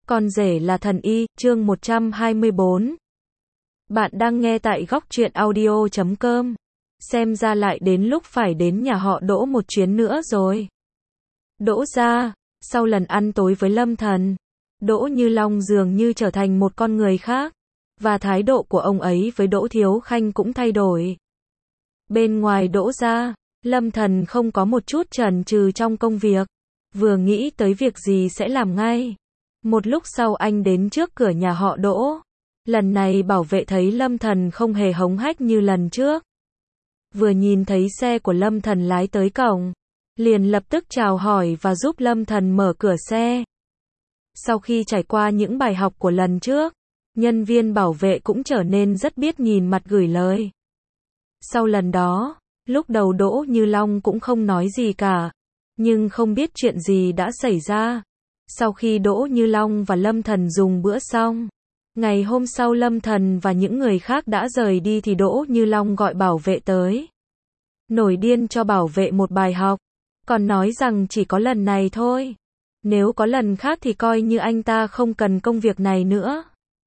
Con rể là thần y, chương 124. Bạn đang nghe tại góc truyện audio.com. Xem ra lại đến lúc phải đến nhà họ Đỗ một chuyến nữa rồi. Đỗ gia, sau lần ăn tối với Lâm Thần, Đỗ Như Long dường như trở thành một con người khác, và thái độ của ông ấy với Đỗ Thiếu Khanh cũng thay đổi. Bên ngoài Đỗ gia, Lâm Thần không có một chút chần chừ trong công việc, vừa nghĩ tới việc gì sẽ làm ngay. Một lúc sau anh đến trước cửa nhà họ Đỗ. Lần này bảo vệ thấy Lâm Thần không hề hống hách như lần trước. Vừa nhìn thấy xe của Lâm Thần lái tới cổng, liền lập tức chào hỏi và giúp Lâm Thần mở cửa xe. Sau khi trải qua những bài học của lần trước, nhân viên bảo vệ cũng trở nên rất biết nhìn mặt gửi lời. Sau lần đó, lúc đầu Đỗ Như Long cũng không nói gì cả, nhưng không biết chuyện gì đã xảy ra. Sau khi Đỗ Như Long và Lâm Thần dùng bữa xong, ngày hôm sau Lâm Thần và những người khác đã rời đi thì Đỗ Như Long gọi bảo vệ tới. Nổi điên cho bảo vệ một bài học, còn nói rằng chỉ có lần này thôi. Nếu có lần khác thì coi như anh ta không cần công việc này nữa.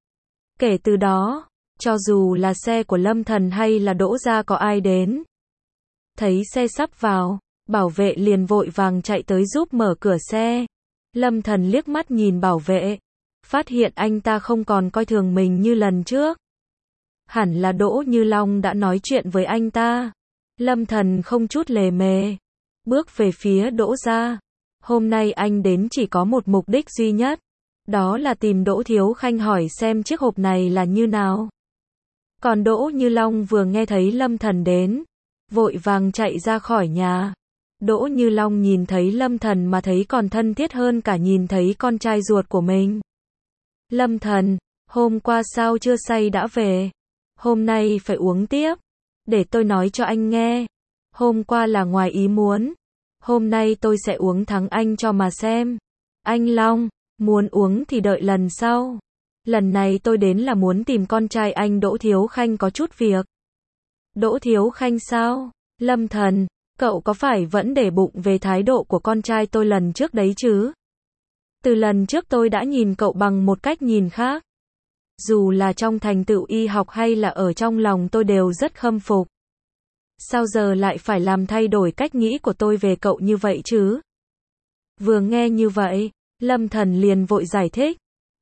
Kể từ đó, cho dù là xe của Lâm Thần hay là Đỗ gia có ai đến, thấy xe sắp vào, bảo vệ liền vội vàng chạy tới giúp mở cửa xe. Lâm Thần liếc mắt nhìn bảo vệ, phát hiện anh ta không còn coi thường mình như lần trước. Hẳn là Đỗ Như Long đã nói chuyện với anh ta. Lâm Thần không chút lề mề, bước về phía Đỗ gia. Hôm nay anh đến chỉ có một mục đích duy nhất, đó là tìm Đỗ Thiếu Khanh hỏi xem chiếc hộp này là như nào. Còn Đỗ Như Long vừa nghe thấy Lâm Thần đến, vội vàng chạy ra khỏi nhà. Đỗ Như Long nhìn thấy Lâm Thần mà thấy còn thân thiết hơn cả nhìn thấy con trai ruột của mình. Lâm Thần, hôm qua sao chưa say đã về? Hôm nay phải uống tiếp. Để tôi nói cho anh nghe. Hôm qua là ngoài ý muốn. Hôm nay tôi sẽ uống thắng anh cho mà xem. Anh Long, muốn uống thì đợi lần sau. Lần này tôi đến là muốn tìm con trai anh Đỗ Thiếu Khanh có chút việc. Đỗ Thiếu Khanh sao? Lâm Thần, cậu có phải vẫn để bụng về thái độ của con trai tôi lần trước đấy chứ? Từ lần trước tôi đã nhìn cậu bằng một cách nhìn khác. Dù là trong thành tựu y học hay là ở trong lòng tôi đều rất khâm phục. Sao giờ lại phải làm thay đổi cách nghĩ của tôi về cậu như vậy chứ? Vừa nghe như vậy, Lâm Thần liền vội giải thích.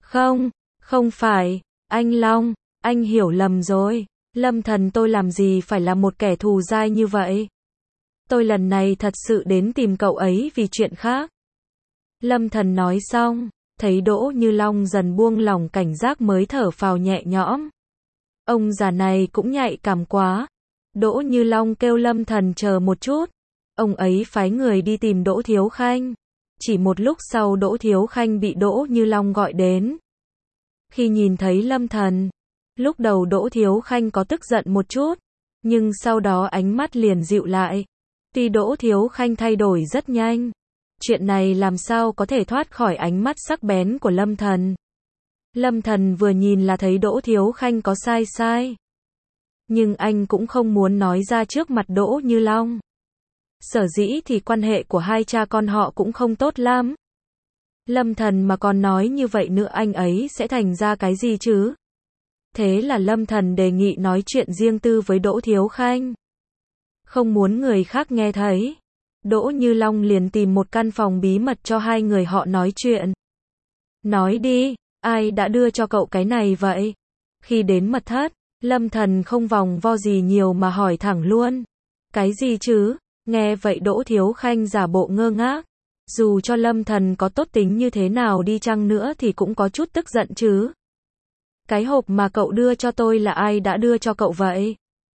Không phải, anh Long, anh hiểu lầm rồi. Lâm Thần, tôi làm gì phải là một kẻ thù dai như vậy? Tôi lần này thật sự đến tìm cậu ấy vì chuyện khác. Lâm Thần nói xong, thấy Đỗ Như Long dần buông lỏng cảnh giác mới thở phào nhẹ nhõm. Ông già này cũng nhạy cảm quá. Đỗ Như Long kêu Lâm Thần chờ một chút. Ông ấy phái người đi tìm Đỗ Thiếu Khanh. Chỉ một lúc sau Đỗ Thiếu Khanh bị Đỗ Như Long gọi đến. Khi nhìn thấy Lâm Thần, lúc đầu Đỗ Thiếu Khanh có tức giận một chút, nhưng sau đó ánh mắt liền dịu lại. Tuy Đỗ Thiếu Khanh thay đổi rất nhanh, chuyện này làm sao có thể thoát khỏi ánh mắt sắc bén của Lâm Thần. Lâm Thần vừa nhìn là thấy Đỗ Thiếu Khanh có sai. Nhưng anh cũng không muốn nói ra trước mặt Đỗ Như Long. Sở dĩ thì quan hệ của hai cha con họ cũng không tốt lắm. Lâm Thần mà còn nói như vậy nữa anh ấy sẽ thành ra cái gì chứ? Thế là Lâm Thần đề nghị nói chuyện riêng tư với Đỗ Thiếu Khanh. Không muốn người khác nghe thấy, Đỗ Như Long liền tìm một căn phòng bí mật cho hai người họ nói chuyện. Nói đi, ai đã đưa cho cậu cái này vậy? Khi đến mật thất, Lâm Thần không vòng vo gì nhiều mà hỏi thẳng luôn. Cái gì chứ? Nghe vậy Đỗ Thiếu Khanh giả bộ ngơ ngác. Dù cho Lâm Thần có tốt tính như thế nào đi chăng nữa thì cũng có chút tức giận chứ. Cái hộp mà cậu đưa cho tôi là ai đã đưa cho cậu vậy?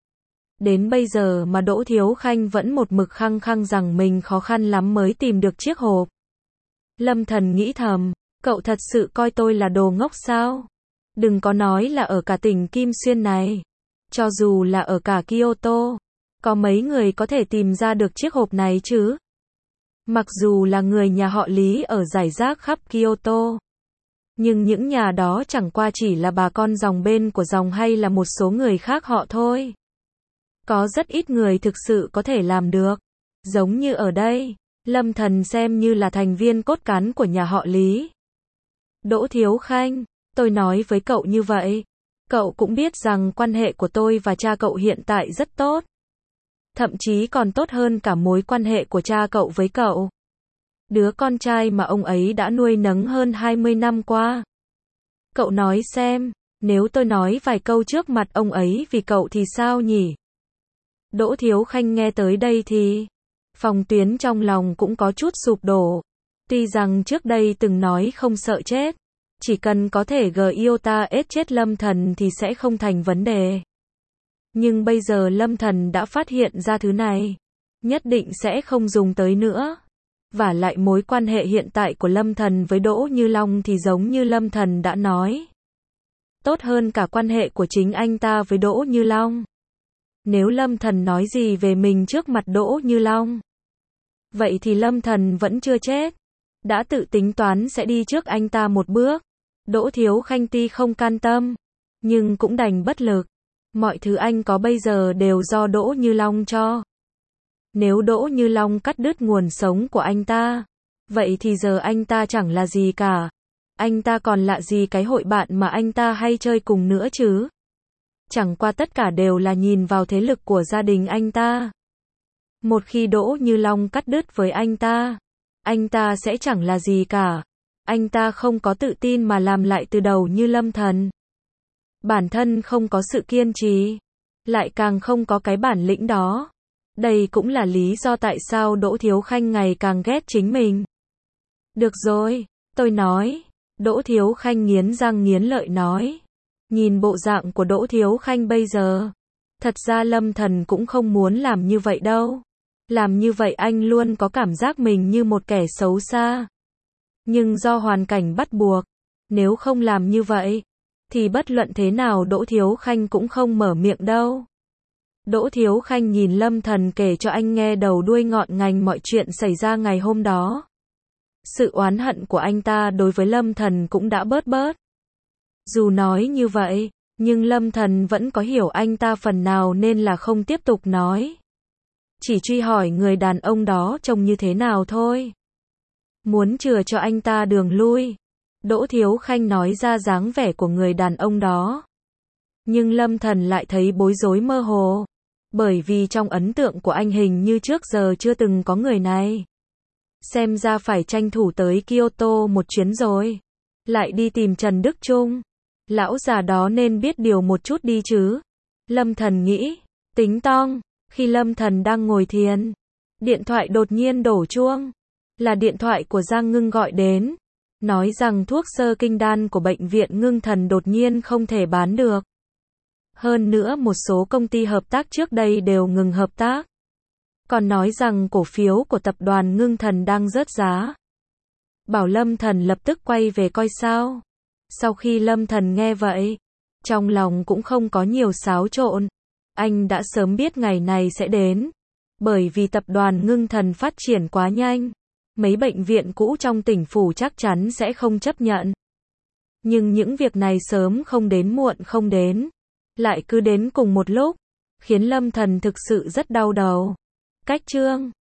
Đến bây giờ mà Đỗ Thiếu Khanh vẫn một mực khăng khăng rằng mình khó khăn lắm mới tìm được chiếc hộp. Lâm Thần nghĩ thầm, cậu thật sự coi tôi là đồ ngốc sao? Đừng có nói là ở cả tỉnh Kim Xuyên này. Cho dù là ở cả Kyoto, có mấy người có thể tìm ra được chiếc hộp này chứ? Mặc dù là người nhà họ Lý ở rải rác khắp Kyoto, nhưng những nhà đó chẳng qua chỉ là bà con dòng bên của dòng hay là một số người khác họ thôi. Có rất ít người thực sự có thể làm được. Giống như ở đây, Lâm Thần xem như là thành viên cốt cán của nhà họ Lý. Đỗ Thiếu Khanh, tôi nói với cậu như vậy. Cậu cũng biết rằng quan hệ của tôi và cha cậu hiện tại rất tốt. Thậm chí còn tốt hơn cả mối quan hệ của cha cậu với cậu. Đứa con trai mà ông ấy đã nuôi nấng hơn 20 năm qua. Cậu nói xem, nếu tôi nói vài câu trước mặt ông ấy vì cậu thì sao nhỉ? Đỗ Thiếu Khanh nghe tới đây thì Phong Tuyến trong lòng cũng có chút sụp đổ. Tuy rằng trước đây từng nói không sợ chết, chỉ cần có thể Iota ết chết Lâm Thần thì sẽ không thành vấn đề. Nhưng bây giờ Lâm Thần đã phát hiện ra thứ này, nhất định sẽ không dùng tới nữa. Và lại mối quan hệ hiện tại của Lâm Thần với Đỗ Như Long thì giống như Lâm Thần đã nói, tốt hơn cả quan hệ của chính anh ta với Đỗ Như Long. Nếu Lâm Thần nói gì về mình trước mặt Đỗ Như Long, vậy thì Lâm Thần vẫn chưa chết, đã tự tính toán sẽ đi trước anh ta một bước. Đỗ Thiếu Khanh tuy không can tâm, nhưng cũng đành bất lực. Mọi thứ anh có bây giờ đều do Đỗ Như Long cho. Nếu Đỗ Như Long cắt đứt nguồn sống của anh ta, vậy thì giờ anh ta chẳng là gì cả. Anh ta còn lạ gì cái hội bạn mà anh ta hay chơi cùng nữa chứ? Chẳng qua tất cả đều là nhìn vào thế lực của gia đình anh ta. Một khi Đỗ Như Long cắt đứt với anh ta sẽ chẳng là gì cả. Anh ta không có tự tin mà làm lại từ đầu như Lâm Thần. Bản thân không có sự kiên trì, lại càng không có cái bản lĩnh đó. Đây cũng là lý do tại sao Đỗ Thiếu Khanh ngày càng ghét chính mình. Được rồi, tôi nói. Đỗ Thiếu Khanh nghiến răng nghiến lợi nói. Nhìn bộ dạng của Đỗ Thiếu Khanh bây giờ, thật ra Lâm Thần cũng không muốn làm như vậy đâu. Làm như vậy anh luôn có cảm giác mình như một kẻ xấu xa. Nhưng do hoàn cảnh bắt buộc, nếu không làm như vậy, thì bất luận thế nào Đỗ Thiếu Khanh cũng không mở miệng đâu. Đỗ Thiếu Khanh nhìn Lâm Thần kể cho anh nghe đầu đuôi ngọn ngành mọi chuyện xảy ra ngày hôm đó. Sự oán hận của anh ta đối với Lâm Thần cũng đã bớt bớt. Dù nói như vậy, nhưng Lâm Thần vẫn có hiểu anh ta phần nào nên là không tiếp tục nói. Chỉ truy hỏi người đàn ông đó trông như thế nào thôi. Muốn chừa cho anh ta đường lui. Đỗ Thiếu Khanh nói ra dáng vẻ của người đàn ông đó. Nhưng Lâm Thần lại thấy bối rối mơ hồ. Bởi vì trong ấn tượng của anh hình như trước giờ chưa từng có người này. Xem ra phải tranh thủ tới Kyoto một chuyến rồi. Lại đi tìm Trần Đức Trung. Lão già đó nên biết điều một chút đi chứ. Lâm Thần nghĩ. Tính toán. Khi Lâm Thần đang ngồi thiền, điện thoại đột nhiên đổ chuông. Là điện thoại của Giang Ngưng gọi đến. Nói rằng thuốc sơ kinh đan của bệnh viện Ngưng Thần đột nhiên không thể bán được. Hơn nữa một số công ty hợp tác trước đây đều ngừng hợp tác. Còn nói rằng cổ phiếu của tập đoàn Ngưng Thần đang rớt giá. Bảo Lâm Thần lập tức quay về coi sao. Sau khi Lâm Thần nghe vậy, trong lòng cũng không có nhiều xáo trộn. Anh đã sớm biết ngày này sẽ đến. Bởi vì tập đoàn Ngưng Thần phát triển quá nhanh. Mấy bệnh viện cũ trong tỉnh phủ chắc chắn sẽ không chấp nhận. Nhưng những việc này sớm không đến muộn không đến, lại cứ đến cùng một lúc, khiến Lâm Thần thực sự rất đau đầu. Cách chương